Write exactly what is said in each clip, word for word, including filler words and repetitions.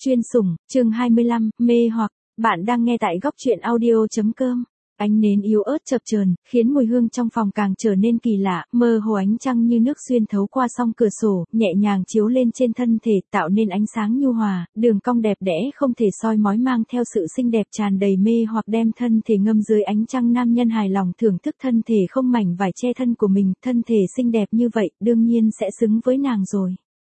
Chuyên sủng, chương hai mươi lăm, mê hoặc, bạn đang nghe tại góc truyện audio.com. Ánh nến yếu ớt chập chờn, khiến mùi hương trong phòng càng trở nên kỳ lạ, mơ hồ ánh trăng như nước xuyên thấu qua song cửa sổ, nhẹ nhàng chiếu lên trên thân thể, tạo nên ánh sáng nhu hòa, đường cong đẹp đẽ không thể soi mói mang theo sự xinh đẹp tràn đầy mê hoặc đem thân thể ngâm dưới ánh trăng. Nam nhân hài lòng thưởng thức thân thể không mảnh vải che thân của mình, thân thể xinh đẹp như vậy, đương nhiên sẽ xứng với nàng rồi.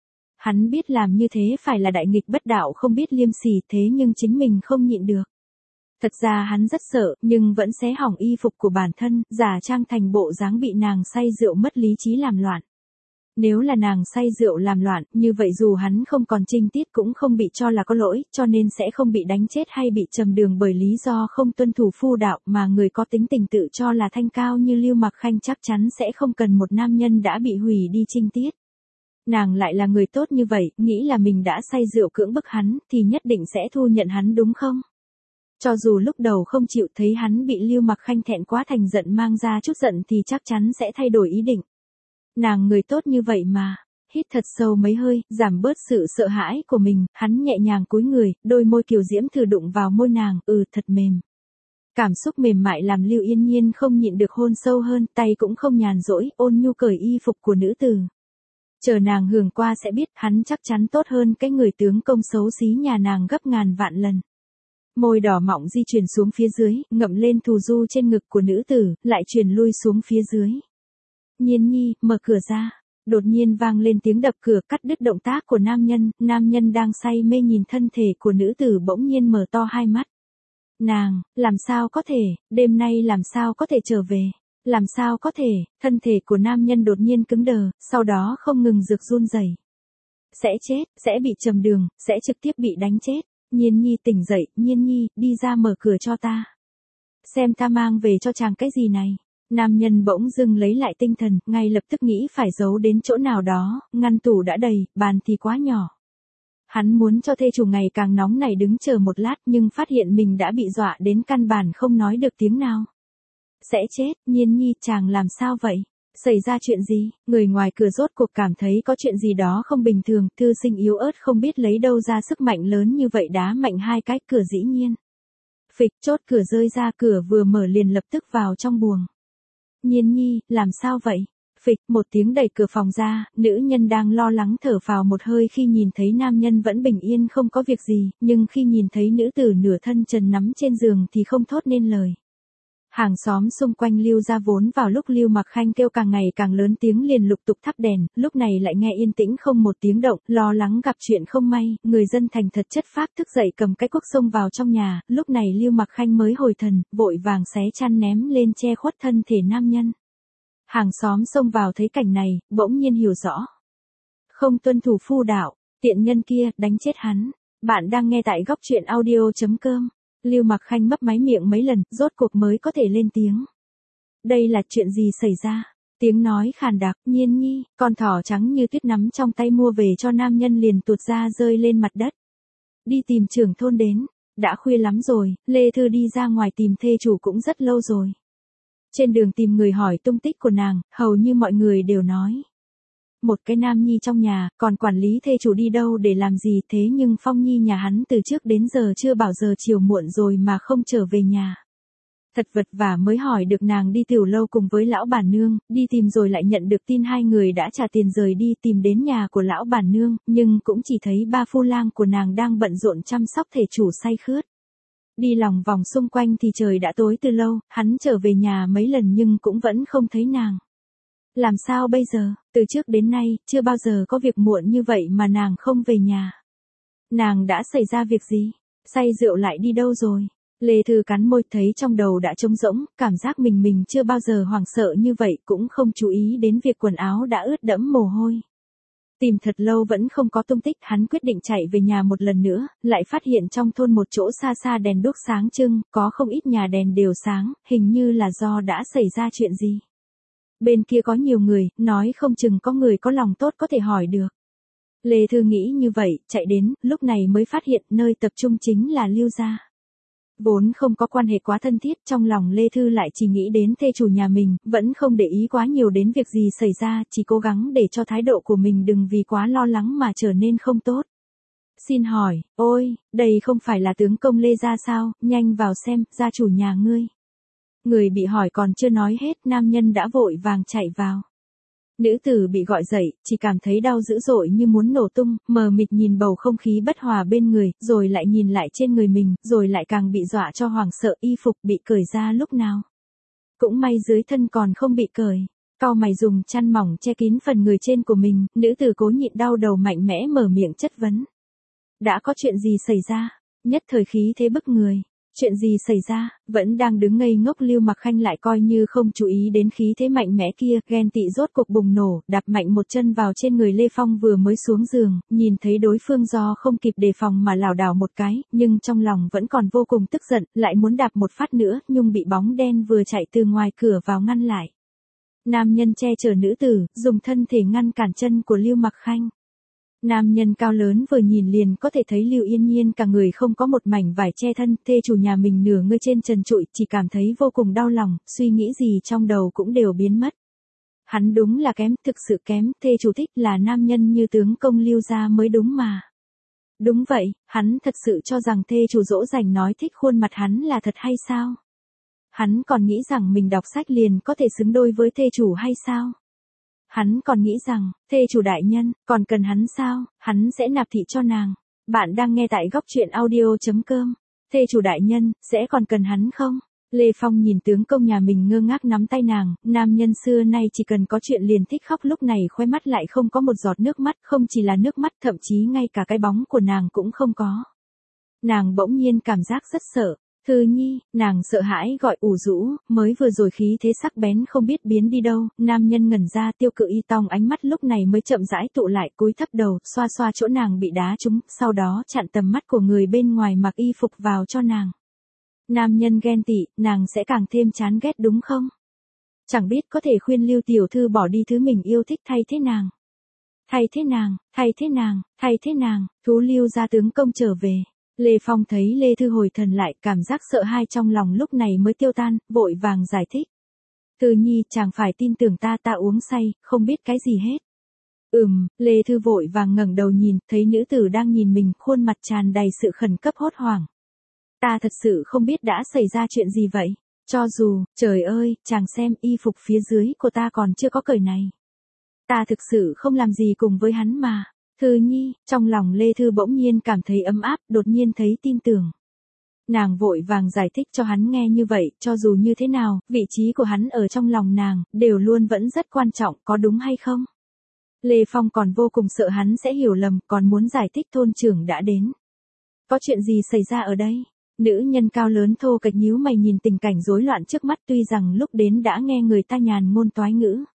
Hắn biết làm như thế phải là đại nghịch bất đạo không biết liêm sỉ, thế nhưng chính mình không nhịn được. Thật ra hắn rất sợ, nhưng vẫn xé hỏng y phục của bản thân, giả trang thành bộ dáng bị nàng say rượu mất lý trí làm loạn. Nếu là nàng say rượu làm loạn, như vậy dù hắn không còn trinh tiết cũng không bị cho là có lỗi, cho nên sẽ không bị đánh chết hay bị trầm đường bởi lý do không tuân thủ phu đạo, mà người có tính tình tự cho là thanh cao như Lưu Mặc Khanh chắc chắn sẽ không cần một nam nhân đã bị hủy đi trinh tiết. Nàng lại là người tốt như vậy, nghĩ là mình đã say rượu cưỡng bức hắn, thì nhất định sẽ thu nhận hắn đúng không? Cho dù lúc đầu không chịu, thấy hắn bị Lưu Mặc Khanh thẹn quá thành giận mang ra chút giận thì chắc chắn sẽ thay đổi ý định. Nàng người tốt như vậy mà. Hít thật sâu mấy hơi, giảm bớt sự sợ hãi của mình, hắn nhẹ nhàng cúi người, đôi môi kiều diễm thử đụng vào môi nàng, ừ thật mềm. Cảm xúc mềm mại làm Lưu Yên Nhiên không nhịn được hôn sâu hơn, tay cũng không nhàn rỗi, ôn nhu cởi y phục của nữ tử. Chờ nàng hưởng qua sẽ biết, hắn chắc chắn tốt hơn cái người tướng công xấu xí nhà nàng gấp ngàn vạn lần. Môi đỏ mọng di chuyển xuống phía dưới, ngậm lên thù du trên ngực của nữ tử, lại chuyển lui xuống phía dưới. Nhiên nhi, mở cửa ra. Đột nhiên vang lên tiếng đập cửa cắt đứt động tác của nam nhân, nam nhân đang say mê nhìn thân thể của nữ tử bỗng nhiên mở to hai mắt. Nàng, làm sao có thể, đêm nay làm sao có thể trở về, làm sao có thể, thân thể của nam nhân đột nhiên cứng đờ, sau đó không ngừng rực run rẩy. Sẽ chết, sẽ bị trầm đường, sẽ trực tiếp bị đánh chết. Nhiên nhi tỉnh dậy, Nhiên nhi, đi ra mở cửa cho ta. Xem ta mang về cho chàng cái gì này. Nam nhân bỗng dưng lấy lại tinh thần, ngay lập tức nghĩ phải giấu đến chỗ nào đó, ngăn tủ đã đầy, bàn thì quá nhỏ. Hắn muốn cho thê chủ ngày càng nóng này đứng chờ một lát nhưng phát hiện mình đã bị dọa đến căn bản không nói được tiếng nào. Sẽ chết, Nhiên nhi, chàng làm sao vậy? Xảy ra chuyện gì? Người ngoài cửa rốt cuộc cảm thấy có chuyện gì đó không bình thường, thư sinh yếu ớt không biết lấy đâu ra sức mạnh lớn như vậy đá mạnh hai cái cửa dĩ nhiên. Phịch, chốt cửa rơi ra, cửa vừa mở liền lập tức vào trong buồng. Nhiên nhi, làm sao vậy? Phịch, một tiếng đẩy cửa phòng ra, nữ nhân đang lo lắng thở phào một hơi khi nhìn thấy nam nhân vẫn bình yên không có việc gì, nhưng khi nhìn thấy nữ tử nửa thân trần nắm trên giường thì không thốt nên lời. Hàng xóm xung quanh Lưu gia vốn vào lúc Lưu Mặc Khanh kêu càng ngày càng lớn tiếng liền lục tục thắp đèn, lúc này lại nghe yên tĩnh không một tiếng động, lo lắng gặp chuyện không may, người dân thành thật chất phác thức dậy cầm cái cuốc xông vào trong nhà, lúc này Lưu Mặc Khanh mới hồi thần, vội vàng xé chăn ném lên che khuất thân thể nam nhân. Hàng xóm xông vào thấy cảnh này, bỗng nhiên hiểu rõ. Không tuân thủ phu đạo, tiện nhân kia, đánh chết hắn. Bạn đang nghe tại góc truyện audio.com. Lưu Mặc Khanh mấp máy miệng mấy lần, rốt cuộc mới có thể lên tiếng. Đây là chuyện gì xảy ra? Tiếng nói khàn đặc, Nhiên nhi, con thỏ trắng như tuyết nắm trong tay mua về cho nam nhân liền tuột ra rơi lên mặt đất. Đi tìm trưởng thôn đến, đã khuya lắm rồi, Lê Thư đi ra ngoài tìm thê chủ cũng rất lâu rồi. Trên đường tìm người hỏi tung tích của nàng, hầu như mọi người đều nói. Một cái nam nhi trong nhà, còn quản lý thê chủ đi đâu để làm gì, thế nhưng Phong Nhi nhà hắn từ trước đến giờ chưa bảo giờ chiều muộn rồi mà không trở về nhà. Thật vật vả mới hỏi được nàng đi tiểu lâu cùng với lão bản nương, đi tìm rồi lại nhận được tin hai người đã trả tiền rời đi tìm đến nhà của lão bản nương, nhưng cũng chỉ thấy ba phu lang của nàng đang bận rộn chăm sóc thể chủ say khướt. Đi lòng vòng xung quanh thì trời đã tối từ lâu, hắn trở về nhà mấy lần nhưng cũng vẫn không thấy nàng. Làm sao bây giờ, từ trước đến nay, chưa bao giờ có việc muộn như vậy mà nàng không về nhà. Nàng đã xảy ra việc gì? Say rượu lại đi đâu rồi? Lê Thư cắn môi thấy trong đầu đã trống rỗng, cảm giác mình mình chưa bao giờ hoảng sợ như vậy, cũng không chú ý đến việc quần áo đã ướt đẫm mồ hôi. Tìm thật lâu vẫn không có tung tích, hắn quyết định chạy về nhà một lần nữa, lại phát hiện trong thôn một chỗ xa xa đèn đuốc sáng trưng, có không ít nhà đèn đều sáng, hình như là do đã xảy ra chuyện gì. Bên kia có nhiều người, nói không chừng có người có lòng tốt có thể hỏi được. Lê Thư nghĩ như vậy, chạy đến, lúc này mới phát hiện nơi tập trung chính là Lưu gia. Vốn không có quan hệ quá thân thiết, trong lòng Lê Thư lại chỉ nghĩ đến thê chủ nhà mình, vẫn không để ý quá nhiều đến việc gì xảy ra, chỉ cố gắng để cho thái độ của mình đừng vì quá lo lắng mà trở nên không tốt. Xin hỏi, ôi, đây không phải là tướng công Lê gia sao, nhanh vào xem, gia chủ nhà ngươi. Người bị hỏi còn chưa nói hết, nam nhân đã vội vàng chạy vào. Nữ tử bị gọi dậy, chỉ cảm thấy đau dữ dội như muốn nổ tung, mờ mịt nhìn bầu không khí bất hòa bên người, rồi lại nhìn lại trên người mình, rồi lại càng bị dọa cho hoảng sợ, y phục bị cởi ra lúc nào. Cũng may dưới thân còn không bị cởi. Cau mày dùng chăn mỏng che kín phần người trên của mình, nữ tử cố nhịn đau đầu mạnh mẽ mở miệng chất vấn. Đã có chuyện gì xảy ra? Nhất thời khí thế bức người. Chuyện gì xảy ra? Vẫn đang đứng ngây ngốc Lưu Mặc Khanh lại coi như không chú ý đến khí thế mạnh mẽ kia, ghen tị rốt cuộc bùng nổ, đạp mạnh một chân vào trên người Lê Phong vừa mới xuống giường, nhìn thấy đối phương do không kịp đề phòng mà lảo đảo một cái, nhưng trong lòng vẫn còn vô cùng tức giận, lại muốn đạp một phát nữa, nhưng bị bóng đen vừa chạy từ ngoài cửa vào ngăn lại. Nam nhân che chở nữ tử, dùng thân thể ngăn cản chân của Lưu Mặc Khanh. Nam nhân cao lớn vừa nhìn liền có thể thấy Lưu Yên Nhiên cả người không có một mảnh vải che thân, thê chủ nhà mình nửa người trên trần trụi, chỉ cảm thấy vô cùng đau lòng, suy nghĩ gì trong đầu cũng đều biến mất. Hắn đúng là kém, thực sự kém, thê chủ thích là nam nhân như tướng công Lưu gia mới đúng mà. Đúng vậy, hắn thật sự cho rằng thê chủ dỗ dành nói thích khuôn mặt hắn là thật hay sao? Hắn còn nghĩ rằng mình đọc sách liền có thể xứng đôi với thê chủ hay sao? Hắn còn nghĩ rằng, thê chủ đại nhân, còn cần hắn sao, hắn sẽ nạp thị cho nàng. Bạn đang nghe tại góc truyện audio chấm com. Thê chủ đại nhân, sẽ còn cần hắn không? Lê Phong nhìn tướng công nhà mình ngơ ngác nắm tay nàng, nam nhân xưa nay chỉ cần có chuyện liền thích khóc, lúc này khóe mắt lại không có một giọt nước mắt, không chỉ là nước mắt, thậm chí ngay cả cái bóng của nàng cũng không có. Nàng bỗng nhiên cảm giác rất sợ. Thư Nhi, nàng sợ hãi gọi ủ rũ, mới vừa rồi khí thế sắc bén không biết biến đi đâu, nam nhân ngẩn ra, Tiêu Cự Y tong ánh mắt lúc này mới chậm rãi tụ lại, cúi thấp đầu, xoa xoa chỗ nàng bị đá trúng, sau đó chặn tầm mắt của người bên ngoài mặc y phục vào cho nàng. Nam nhân ghen tị, nàng sẽ càng thêm chán ghét đúng không? Chẳng biết có thể khuyên Lưu tiểu thư bỏ đi thứ mình yêu thích thay thế nàng. Thay thế nàng, thay thế nàng, thay thế nàng, thú Lưu gia tướng công trở về. Lê Phong thấy Lê Thư hồi thần lại, cảm giác sợ hãi trong lòng lúc này mới tiêu tan, vội vàng giải thích. Thư Nhi, chàng phải tin tưởng ta, ta uống say, không biết cái gì hết. Ừm, Lê Thư vội vàng ngẩng đầu nhìn, thấy nữ tử đang nhìn mình, khuôn mặt tràn đầy sự khẩn cấp hốt hoảng. Ta thật sự không biết đã xảy ra chuyện gì vậy. Cho dù, trời ơi, chàng xem, y phục phía dưới của ta còn chưa có cởi này. Ta thực sự không làm gì cùng với hắn mà. Thư Nhi, trong lòng Lê Thư bỗng nhiên cảm thấy ấm áp, đột nhiên thấy tin tưởng. Nàng vội vàng giải thích cho hắn nghe như vậy, cho dù như thế nào, vị trí của hắn ở trong lòng nàng, đều luôn vẫn rất quan trọng, có đúng hay không? Lê Phong còn vô cùng sợ hắn sẽ hiểu lầm, còn muốn giải thích thôn trưởng đã đến. Có chuyện gì xảy ra ở đây? Nữ nhân cao lớn thô kệch nhíu mày nhìn tình cảnh rối loạn trước mắt, tuy rằng lúc đến đã nghe người ta nhàn ngôn toái ngữ.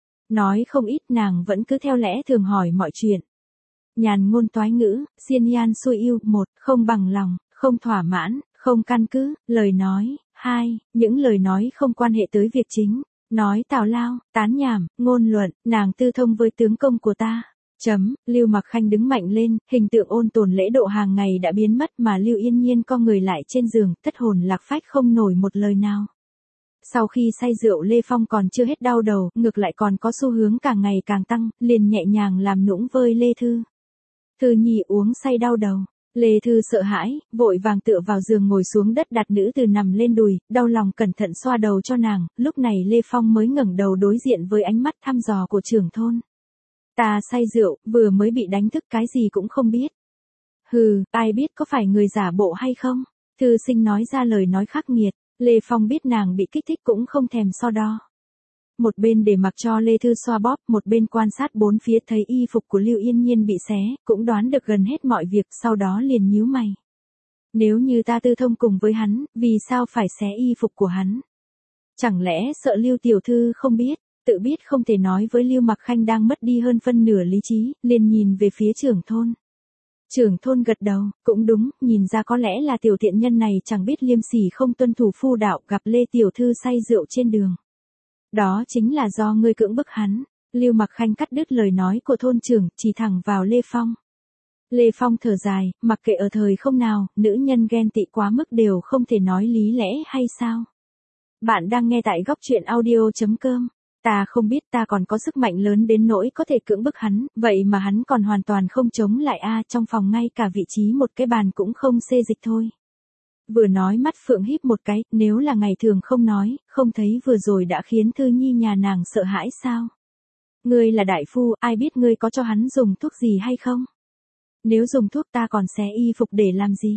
Nói không ít, nàng vẫn cứ theo lẽ thường hỏi mọi chuyện. Nhàn ngôn toái ngữ, xiên nhan xuôi yêu, một, không bằng lòng, không thỏa mãn, không căn cứ, lời nói, hai, những lời nói không quan hệ tới việc chính, nói tào lao, tán nhảm, ngôn luận, nàng tư thông với tướng công của ta. Chấm, Lưu Mặc Khanh đứng mạnh lên, hình tượng ôn tồn lễ độ hàng ngày đã biến mất mà Lưu Yên Nhiên co người lại trên giường, thất hồn lạc phách không nổi một lời nào. Sau khi say rượu Lê Phong còn chưa hết đau đầu, ngược lại còn có xu hướng càng ngày càng tăng, liền nhẹ nhàng làm nũng với Lê Thư. Thư Nhi uống say đau đầu. Lê Thư sợ hãi, vội vàng tựa vào giường ngồi xuống đất đặt nữ từ nằm lên đùi, đau lòng cẩn thận xoa đầu cho nàng, lúc này Lê Phong mới ngẩng đầu đối diện với ánh mắt thăm dò của trưởng thôn. Ta say rượu, vừa mới bị đánh thức cái gì cũng không biết. Hừ, ai biết có phải người giả bộ hay không? Thư Sinh nói ra lời nói khắc nghiệt, Lê Phong biết nàng bị kích thích cũng không thèm so đo. Một bên để mặc cho Lê Thư xoa bóp, một bên quan sát bốn phía thấy y phục của Lưu Yên Nhiên bị xé, cũng đoán được gần hết mọi việc, sau đó liền nhíu mày. Nếu như ta tư thông cùng với hắn, vì sao phải xé y phục của hắn? Chẳng lẽ sợ Lưu tiểu thư không biết, tự biết không thể nói với Lưu Mặc Khanh đang mất đi hơn phân nửa lý trí, liền nhìn về phía trưởng thôn. Trưởng thôn gật đầu, cũng đúng, nhìn ra có lẽ là tiểu tiện nhân này chẳng biết liêm sỉ không tuân thủ phu đạo, gặp Lê tiểu thư say rượu trên đường. Đó chính là do ngươi cưỡng bức hắn. Lưu Mặc Khanh cắt đứt lời nói của thôn trưởng, chỉ thẳng vào Lê Phong. Lê Phong thở dài, mặc kệ ở thời không nào, nữ nhân ghen tị quá mức đều không thể nói lý lẽ hay sao? Bạn đang nghe tại góc truyện audio chấm com. Ta không biết ta còn có sức mạnh lớn đến nỗi có thể cưỡng bức hắn, vậy mà hắn còn hoàn toàn không chống lại a, trong phòng ngay cả vị trí một cái bàn cũng không xê dịch thôi. Vừa nói mắt Phượng híp một cái, nếu là ngày thường không nói, không thấy vừa rồi đã khiến Thư Nhi nhà nàng sợ hãi sao? Ngươi là đại phu, ai biết ngươi có cho hắn dùng thuốc gì hay không? Nếu dùng thuốc ta còn xé y phục để làm gì?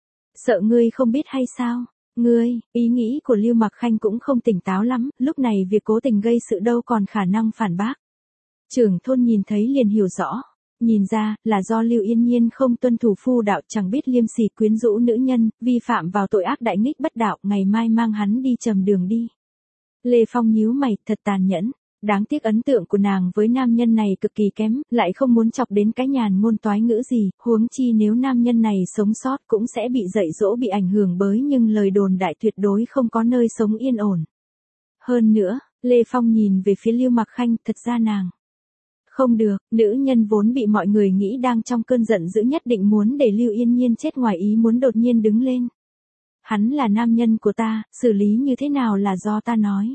Sợ ngươi không biết hay sao? Ngươi, ý nghĩ của Lưu Mặc Khanh cũng không tỉnh táo lắm, lúc này việc cố tình gây sự đâu còn khả năng phản bác. Trưởng thôn nhìn thấy liền hiểu rõ, nhìn ra là do Lưu Yên Nhiên không tuân thủ phu đạo, chẳng biết liêm sỉ quyến rũ nữ nhân, vi phạm vào tội ác đại nghịch bất đạo, ngày mai mang hắn đi trầm đường đi. Lê Phong nhíu mày, thật tàn nhẫn. Đáng tiếc ấn tượng của nàng với nam nhân này cực kỳ kém, lại không muốn chọc đến cái nhàn ngôn toái ngữ gì, huống chi nếu nam nhân này sống sót cũng sẽ bị dạy dỗ bị ảnh hưởng bởi nhưng lời đồn đại tuyệt đối không có nơi sống yên ổn. Hơn nữa, Lê Phong nhìn về phía Lưu Mặc Khanh, thật ra nàng không được, nữ nhân vốn bị mọi người nghĩ đang trong cơn giận dữ nhất định muốn để Lưu Yên Nhiên chết ngoài ý muốn đột nhiên đứng lên. Hắn là nam nhân của ta, xử lý như thế nào là do ta nói.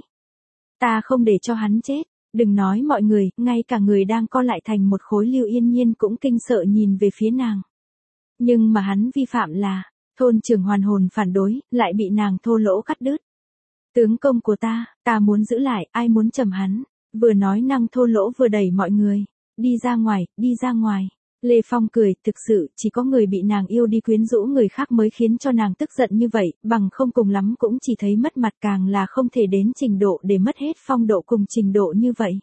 Ta không để cho hắn chết, đừng nói mọi người, ngay cả người đang co lại thành một khối Lưu Yên Nhiên cũng kinh sợ nhìn về phía nàng. Nhưng mà hắn vi phạm là, thôn trưởng hoàn hồn phản đối, lại bị nàng thô lỗ cắt đứt. Tướng công của ta, ta muốn giữ lại, ai muốn trầm hắn, vừa nói năng thô lỗ vừa đẩy mọi người, đi ra ngoài, đi ra ngoài. Lê Phong cười, thực sự, chỉ có người bị nàng yêu đi quyến rũ người khác mới khiến cho nàng tức giận như vậy, bằng không cùng lắm cũng chỉ thấy mất mặt, càng là không thể đến trình độ để mất hết phong độ cùng trình độ như vậy.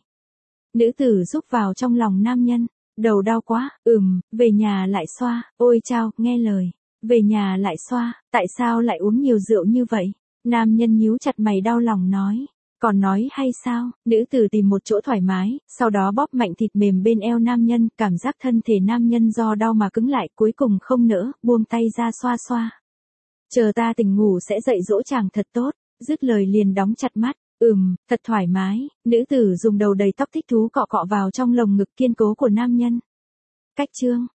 Nữ tử rúc vào trong lòng nam nhân, đầu đau quá, ừm, về nhà lại xoa, ôi chao, nghe lời, về nhà lại xoa, tại sao lại uống nhiều rượu như vậy? Nam nhân nhíu chặt mày đau lòng nói. Còn nói hay sao, nữ tử tìm một chỗ thoải mái, sau đó bóp mạnh thịt mềm bên eo nam nhân, cảm giác thân thể nam nhân do đau mà cứng lại, cuối cùng không nỡ, buông tay ra xoa xoa. Chờ ta tỉnh ngủ sẽ dạy dỗ chàng thật tốt, dứt lời liền đóng chặt mắt, ừm, thật thoải mái, nữ tử dùng đầu đầy tóc thích thú cọ cọ vào trong lồng ngực kiên cố của nam nhân. Cách chương